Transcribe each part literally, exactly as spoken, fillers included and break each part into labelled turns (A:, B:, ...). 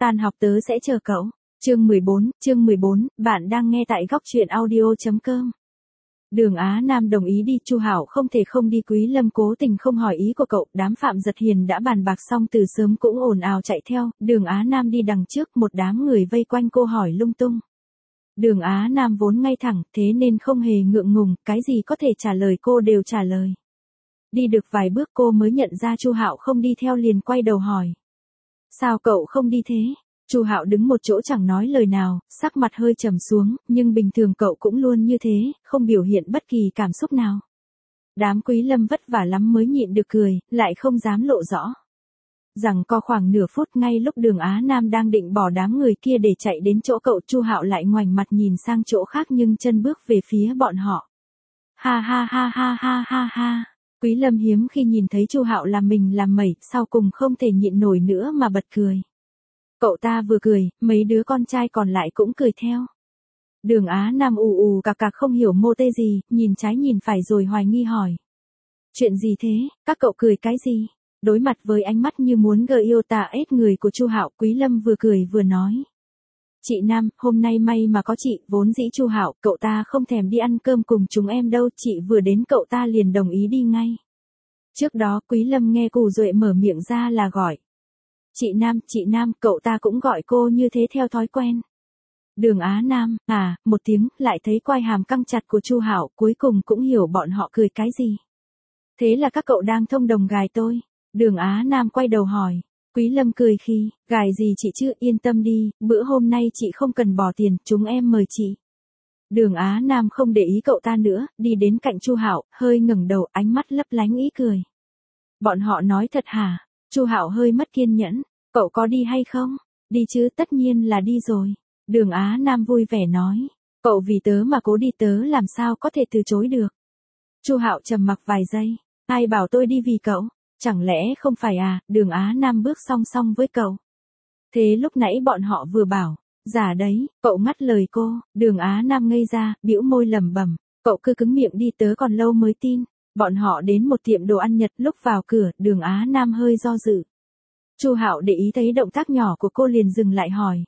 A: Tan học tớ sẽ chờ cậu. Chương mười bốn, chương mười bốn, bạn đang nghe tại góc truyện audio.com. Đường Á Nam đồng ý đi, Chu Hạo không thể không đi, Quý Lâm cố tình không hỏi ý của cậu, đám Phạm Giật Hiền đã bàn bạc xong từ sớm cũng ồn ào chạy theo, Đường Á Nam đi đằng trước, một đám người vây quanh cô hỏi lung tung. Đường Á Nam vốn ngay thẳng, thế nên không hề ngượng ngùng, cái gì có thể trả lời cô đều trả lời. Đi được vài bước cô mới nhận ra Chu Hạo không đi theo, liền quay đầu hỏi. Sao cậu không đi thế? Chu Hạo đứng một chỗ chẳng nói lời nào, sắc mặt hơi trầm xuống, nhưng bình thường cậu cũng luôn như thế, không biểu hiện bất kỳ cảm xúc nào. Đám Quý Lâm vất vả lắm mới nhịn được cười, lại không dám lộ rõ. Rằng co khoảng nửa phút, ngay lúc Đường Á Nam đang định bỏ đám người kia để chạy đến chỗ cậu, Chu Hạo lại ngoảnh mặt nhìn sang chỗ khác nhưng chân bước về phía bọn họ. Ha ha ha ha ha ha ha. Quý Lâm hiếm khi nhìn thấy Chu Hạo làm mình làm mẩy, sau cùng không thể nhịn nổi nữa mà bật cười. Cậu ta vừa cười, mấy đứa con trai còn lại cũng cười theo. Đường Á Nam ù ù cạc cạc không hiểu mô tê gì, nhìn trái nhìn phải rồi hoài nghi hỏi. Chuyện gì thế, các cậu cười cái gì? Đối mặt với ánh mắt như muốn gợi yêu tà ết người của Chu Hạo, Quý Lâm vừa cười vừa nói. Chị Nam, hôm nay may mà có chị, vốn dĩ Chu Hạo, cậu ta không thèm đi ăn cơm cùng chúng em đâu, chị vừa đến cậu ta liền đồng ý đi ngay. Trước đó Quý Lâm nghe Cù Duệ mở miệng ra là gọi. Chị Nam, chị Nam, cậu ta cũng gọi cô như thế theo thói quen. Đường Á Nam, à, một tiếng, lại thấy quai hàm căng chặt của Chu Hạo, cuối cùng cũng hiểu bọn họ cười cái gì. Thế là các cậu đang thông đồng gài tôi. Đường Á Nam quay đầu hỏi. Quý Lâm cười khi, gài gì chị chứ, yên tâm đi, bữa hôm nay chị không cần bỏ tiền, chúng em mời chị. Đường Á Nam không để ý cậu ta nữa, đi đến cạnh Chu Hạo, hơi ngẩng đầu, ánh mắt lấp lánh ý cười. Bọn họ nói thật hả? Chu Hạo hơi mất kiên nhẫn. Cậu có đi hay không? Đi chứ, tất nhiên là đi rồi. Đường Á Nam vui vẻ nói. Cậu vì tớ mà cố đi, tớ làm sao có thể từ chối được. Chu Hạo trầm mặc vài giây. Ai bảo tôi đi vì cậu? Chẳng lẽ không phải à? Đường Á Nam bước song song với cậu. Thế lúc nãy bọn họ vừa bảo. Giả đấy, cậu ngắt lời cô. Đường Á Nam ngây ra, bĩu môi lẩm bẩm. Cậu cứ cứng miệng đi, tớ còn lâu mới tin. Bọn họ đến một tiệm đồ ăn Nhật, lúc vào cửa, Đường Á Nam hơi do dự. Chu Hạo để ý thấy động tác nhỏ của cô liền dừng lại hỏi.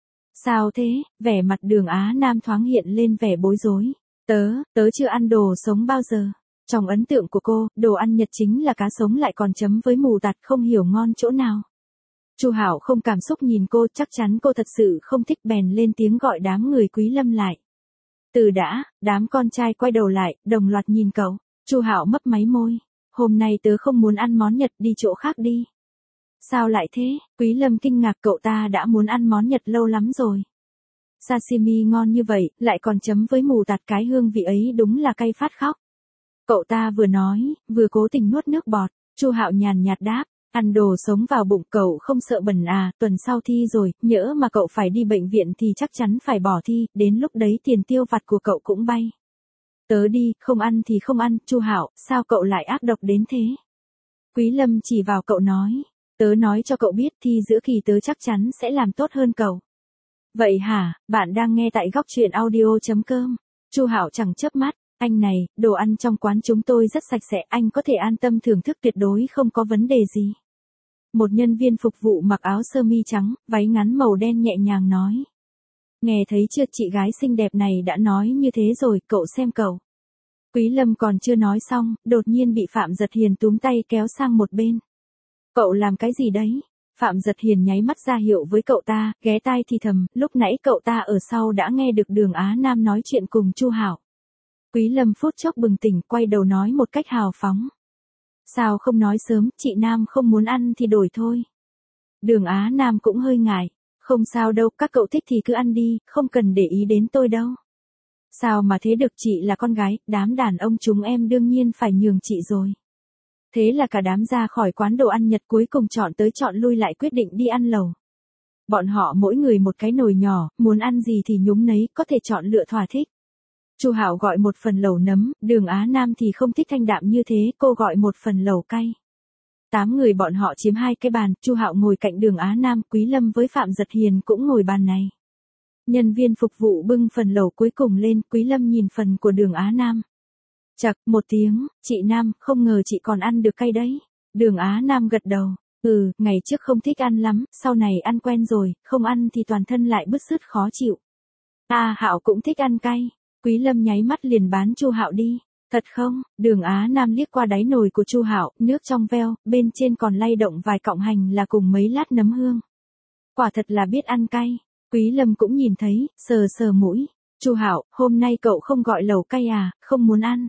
A: Sao thế? Vẻ mặt Đường Á Nam thoáng hiện lên vẻ bối rối. Tớ, tớ chưa ăn đồ sống bao giờ. Trong ấn tượng của cô, đồ ăn Nhật chính là cá sống lại còn chấm với mù tạt, không hiểu ngon chỗ nào. Chu Hạo không cảm xúc nhìn cô, chắc chắn cô thật sự không thích, bèn lên tiếng gọi đám người Quý Lâm lại. Từ đã, đám con trai quay đầu lại, đồng loạt nhìn cậu. Chu Hạo mấp máy môi. Hôm nay tớ không muốn ăn món Nhật, đi chỗ khác đi. Sao lại thế? Quý Lâm kinh ngạc, cậu ta đã muốn ăn món Nhật lâu lắm rồi. Sashimi ngon như vậy, lại còn chấm với mù tạt, cái hương vị ấy đúng là cay phát khóc. Cậu ta vừa nói, vừa cố tình nuốt nước bọt. Chu Hạo nhàn nhạt đáp, ăn đồ sống vào bụng cậu không sợ bẩn à, tuần sau thi rồi, nhỡ mà cậu phải đi bệnh viện thì chắc chắn phải bỏ thi, đến lúc đấy tiền tiêu vặt của cậu cũng bay. Tớ đi, không ăn thì không ăn. Chu Hạo, sao cậu lại ác độc đến thế? Quý Lâm chỉ vào cậu nói. Tớ nói cho cậu biết, thi giữa kỳ tớ chắc chắn sẽ làm tốt hơn cậu. Vậy hả? Bạn đang nghe tại góc truyện audio.com. Chu Hạo chẳng chớp mắt. Anh này, đồ ăn trong quán chúng tôi rất sạch sẽ, anh có thể an tâm thưởng thức, tuyệt đối không có vấn đề gì. Một nhân viên phục vụ mặc áo sơ mi trắng, váy ngắn màu đen nhẹ nhàng nói. Nghe thấy chưa, chị gái xinh đẹp này đã nói như thế rồi, cậu xem cậu. Quý Lâm còn chưa nói xong, đột nhiên bị Phạm Giật Hiền túm tay kéo sang một bên. Cậu làm cái gì đấy? Phạm Giật Hiền nháy mắt ra hiệu với cậu ta, ghé tai thì thầm, lúc nãy cậu ta ở sau đã nghe được Đường Á Nam nói chuyện cùng Chu Hạo. Quý Lâm phút chốc bừng tỉnh, quay đầu nói một cách hào phóng. Sao không nói sớm, chị Nam không muốn ăn thì đổi thôi. Đường Á Nam cũng hơi ngại. Không sao đâu, các cậu thích thì cứ ăn đi, không cần để ý đến tôi đâu. Sao mà thế được, chị là con gái, đám đàn ông chúng em đương nhiên phải nhường chị rồi. Thế là cả đám ra khỏi quán đồ ăn Nhật, cuối cùng chọn tới chọn lui lại quyết định đi ăn lẩu. Bọn họ mỗi người một cái nồi nhỏ, muốn ăn gì thì nhúng nấy, có thể chọn lựa thỏa thích. Chu Hạo gọi một phần lẩu nấm, Đường Á Nam thì không thích thanh đạm như thế, cô gọi một phần lẩu cay. Tám người bọn họ chiếm hai cái bàn, Chu Hạo ngồi cạnh Đường Á Nam, Quý Lâm với Phạm Giật Hiền cũng ngồi bàn này. Nhân viên phục vụ bưng phần lẩu cuối cùng lên, Quý Lâm nhìn phần của Đường Á Nam. Chậc, một tiếng, chị Nam, không ngờ chị còn ăn được cay đấy. Đường Á Nam gật đầu. Ừ, ngày trước không thích ăn lắm, sau này ăn quen rồi, không ăn thì toàn thân lại bứt rứt khó chịu. À, Hạo cũng thích ăn cay. Quý Lâm nháy mắt liền bán Chu Hạo đi. Thật không? Đường Á Nam liếc qua đáy nồi của Chu Hạo, nước trong veo, bên trên còn lay động vài cọng hành là cùng mấy lát nấm hương. Quả thật là biết ăn cay. Quý Lâm cũng nhìn thấy, sờ sờ mũi. Chu Hạo, hôm nay cậu không gọi lẩu cay à, không muốn ăn.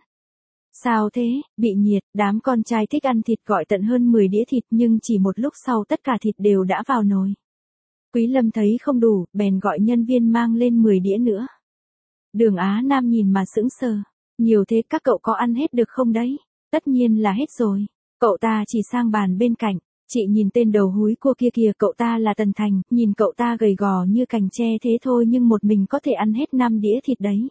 A: Sao thế, bị nhiệt, đám con trai thích ăn thịt gọi tận hơn mười đĩa thịt nhưng chỉ một lúc sau tất cả thịt đều đã vào nồi. Quý Lâm thấy không đủ, bèn gọi nhân viên mang lên mười đĩa nữa. Đường Á Nam nhìn mà sững sờ. Nhiều thế các cậu có ăn hết được không đấy? Tất nhiên là hết rồi. Cậu ta chỉ sang bàn bên cạnh. Chị nhìn tên đầu húi cua kia kìa, cậu ta là Tần Thành, nhìn cậu ta gầy gò như cành tre thế thôi nhưng một mình có thể ăn hết năm đĩa thịt đấy.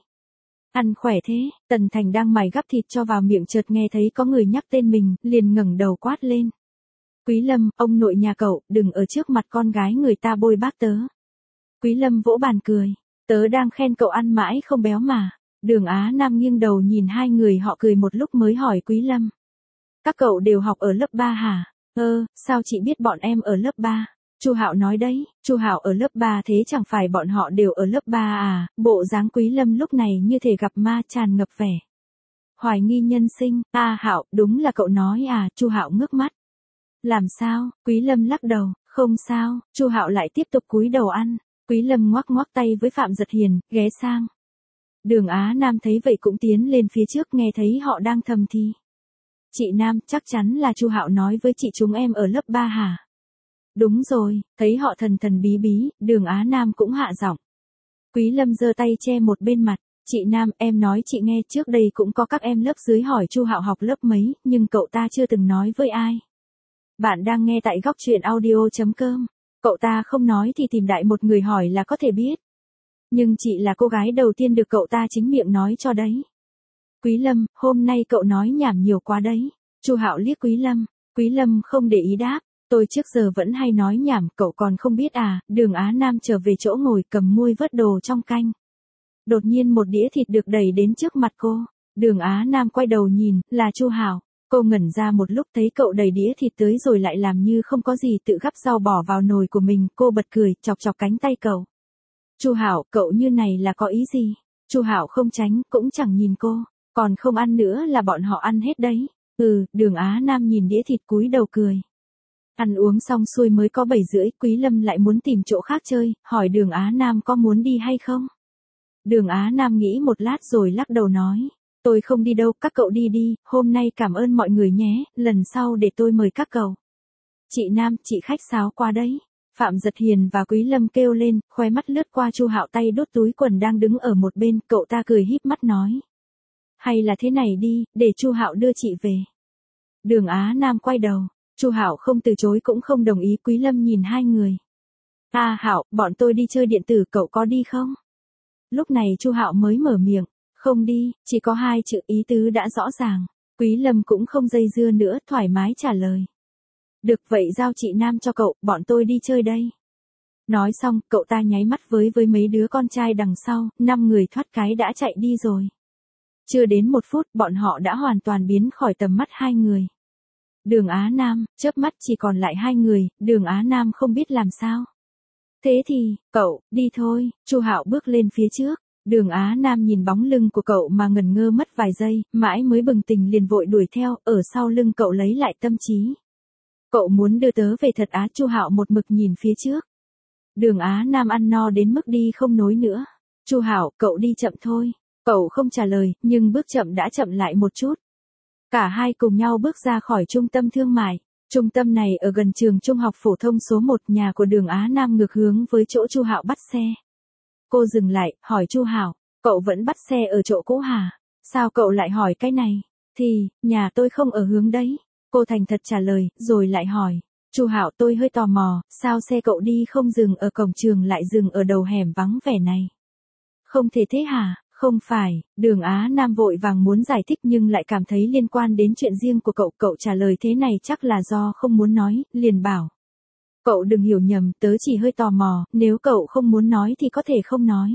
A: Ăn khỏe thế, Tần Thành đang mài gắp thịt cho vào miệng chợt nghe thấy có người nhắc tên mình, liền ngẩng đầu quát lên. Quý Lâm, ông nội nhà cậu, đừng ở trước mặt con gái người ta bôi bác tớ. Quý Lâm vỗ bàn cười, tớ đang khen cậu ăn mãi không béo mà. Đường Á Nam nghiêng đầu nhìn hai người họ cười một lúc mới hỏi Quý Lâm. Các cậu đều học ở lớp ba hả? Ơ, sao chị biết bọn em ở lớp ba? Chu Hạo nói đấy, Chu Hạo ở lớp ba thế chẳng phải bọn họ đều ở lớp ba à? Bộ dáng Quý Lâm lúc này như thể gặp ma tràn ngập vẻ hoài nghi nhân sinh. A Hạo, đúng là cậu nói à? Chu Hạo ngước mắt. Làm sao? Quý Lâm lắc đầu, không sao. Chu Hạo lại tiếp tục cúi đầu ăn. Quý Lâm ngoắc ngoắc tay với Phạm Giật Hiền, ghé sang. Đường Á Nam thấy vậy cũng tiến lên phía trước nghe thấy họ đang thầm thì. Chị Nam, chắc chắn là Chu Hạo nói với chị chúng em ở lớp ba hả? Đúng rồi, thấy họ thần thần bí bí, Đường Á Nam cũng hạ giọng. Quý Lâm giơ tay che một bên mặt, chị Nam, em nói chị nghe, trước đây cũng có các em lớp dưới hỏi Chu Hạo học lớp mấy, nhưng cậu ta chưa từng nói với ai. Bạn đang nghe tại góc truyện audio chấm com. Cậu ta không nói thì tìm đại một người hỏi là có thể biết. Nhưng chị là cô gái đầu tiên được cậu ta chính miệng nói cho đấy. Quý Lâm, hôm nay cậu nói nhảm nhiều quá đấy. Chu Hạo liếc Quý Lâm. Quý Lâm không để ý đáp. Tôi trước giờ vẫn hay nói nhảm, cậu còn không biết à? Đường Á Nam trở về chỗ ngồi cầm muôi vớt đồ trong canh. Đột nhiên một đĩa thịt được đẩy đến trước mặt cô. Đường Á Nam quay đầu nhìn, là Chu Hạo. Cô ngẩn ra một lúc thấy cậu đẩy đĩa thịt tới rồi lại làm như không có gì tự gắp rau bỏ vào nồi của mình. Cô bật cười, chọc chọc cánh tay cậu. Chu Hạo, cậu như này là có ý gì? Chu Hạo không tránh, cũng chẳng nhìn cô. Còn không ăn nữa là bọn họ ăn hết đấy. Ừ, Đường Á Nam nhìn đĩa thịt cúi đầu cười. Ăn uống xong xuôi mới có bảy rưỡi, Quý Lâm lại muốn tìm chỗ khác chơi, hỏi Đường Á Nam có muốn đi hay không? Đường Á Nam nghĩ một lát rồi lắc đầu nói. Tôi không đi đâu, các cậu đi đi, hôm nay cảm ơn mọi người nhé, lần sau để tôi mời các cậu. Chị Nam, chị khách sáo qua đấy. Phạm Giật Hiền và Quý Lâm kêu lên, khóe mắt lướt qua Chu Hạo tay đút túi quần đang đứng ở một bên, cậu ta cười híp mắt nói. Hay là thế này đi, để Chu Hạo đưa chị về. Đường Á Nam quay đầu, Chu Hạo không từ chối cũng không đồng ý. Quý Lâm nhìn hai người. À Hạo, bọn tôi đi chơi điện tử, cậu có đi không? Lúc này Chu Hạo mới mở miệng, không đi, chỉ có hai chữ, ý tứ đã rõ ràng. Quý Lâm cũng không dây dưa nữa, thoải mái trả lời. Được vậy giao chị Nam cho cậu, bọn tôi đi chơi đây. Nói xong, cậu ta nháy mắt với với mấy đứa con trai đằng sau, năm người thoát cái đã chạy đi rồi. Chưa đến một phút, bọn họ đã hoàn toàn biến khỏi tầm mắt hai người. Đường Á Nam, chớp mắt chỉ còn lại hai người, Đường Á Nam không biết làm sao. Thế thì, cậu, đi thôi, Chu Hạo bước lên phía trước. Đường Á Nam nhìn bóng lưng của cậu mà ngần ngơ mất vài giây, mãi mới bừng tỉnh liền vội đuổi theo, ở sau lưng cậu lấy lại tâm trí. Cậu muốn đưa tớ về thật á? Chu Hạo một mực nhìn phía trước. Đường Á Nam ăn no đến mức đi không nối nữa. Chu Hạo, cậu đi chậm thôi. Cậu không trả lời, nhưng bước chậm đã chậm lại một chút. Cả hai cùng nhau bước ra khỏi trung tâm thương mại. Trung tâm này ở gần trường trung học phổ thông số một, nhà của Đường Á Nam ngược hướng với chỗ Chu Hạo bắt xe. Cô dừng lại, hỏi Chu Hạo, cậu vẫn bắt xe ở chỗ cũ hả? Sao cậu lại hỏi cái này? Thì, nhà tôi không ở hướng đấy. Cô thành thật trả lời, rồi lại hỏi. Chu Hạo, tôi hơi tò mò, sao xe cậu đi không dừng ở cổng trường lại dừng ở đầu hẻm vắng vẻ này? Không thể thế hả? Không phải, Đường Á Nam vội vàng muốn giải thích nhưng lại cảm thấy liên quan đến chuyện riêng của cậu. Cậu trả lời thế này chắc là do không muốn nói, liền bảo. Cậu đừng hiểu nhầm, tớ chỉ hơi tò mò, nếu cậu không muốn nói thì có thể không nói.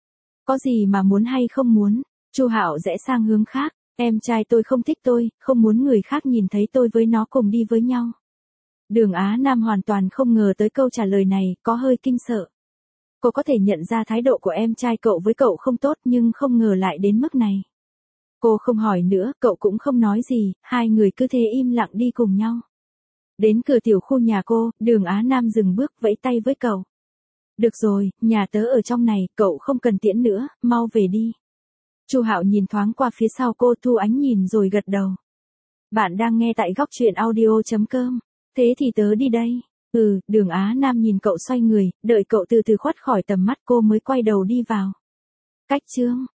A: Có gì mà muốn hay không muốn? Chu Hạo rẽ sang hướng khác, em trai tôi không thích tôi, không muốn người khác nhìn thấy tôi với nó cùng đi với nhau. Đường Á Nam hoàn toàn không ngờ tới câu trả lời này, có hơi kinh sợ. Cô có thể nhận ra thái độ của em trai cậu với cậu không tốt nhưng không ngờ lại đến mức này. Cô không hỏi nữa, cậu cũng không nói gì, hai người cứ thế im lặng đi cùng nhau. Đến cửa tiểu khu nhà cô, Đường Á Nam dừng bước vẫy tay với cậu. Được rồi, nhà tớ ở trong này, cậu không cần tiễn nữa, mau về đi. Chu Hạo nhìn thoáng qua phía sau cô, thu ánh nhìn rồi gật đầu. Bạn đang nghe tại góc truyện audio.com. Thế thì tớ đi đây. Ừ, Đường Á Nam nhìn cậu xoay người, đợi cậu từ từ khuất khỏi tầm mắt cô mới quay đầu đi vào. Cách chương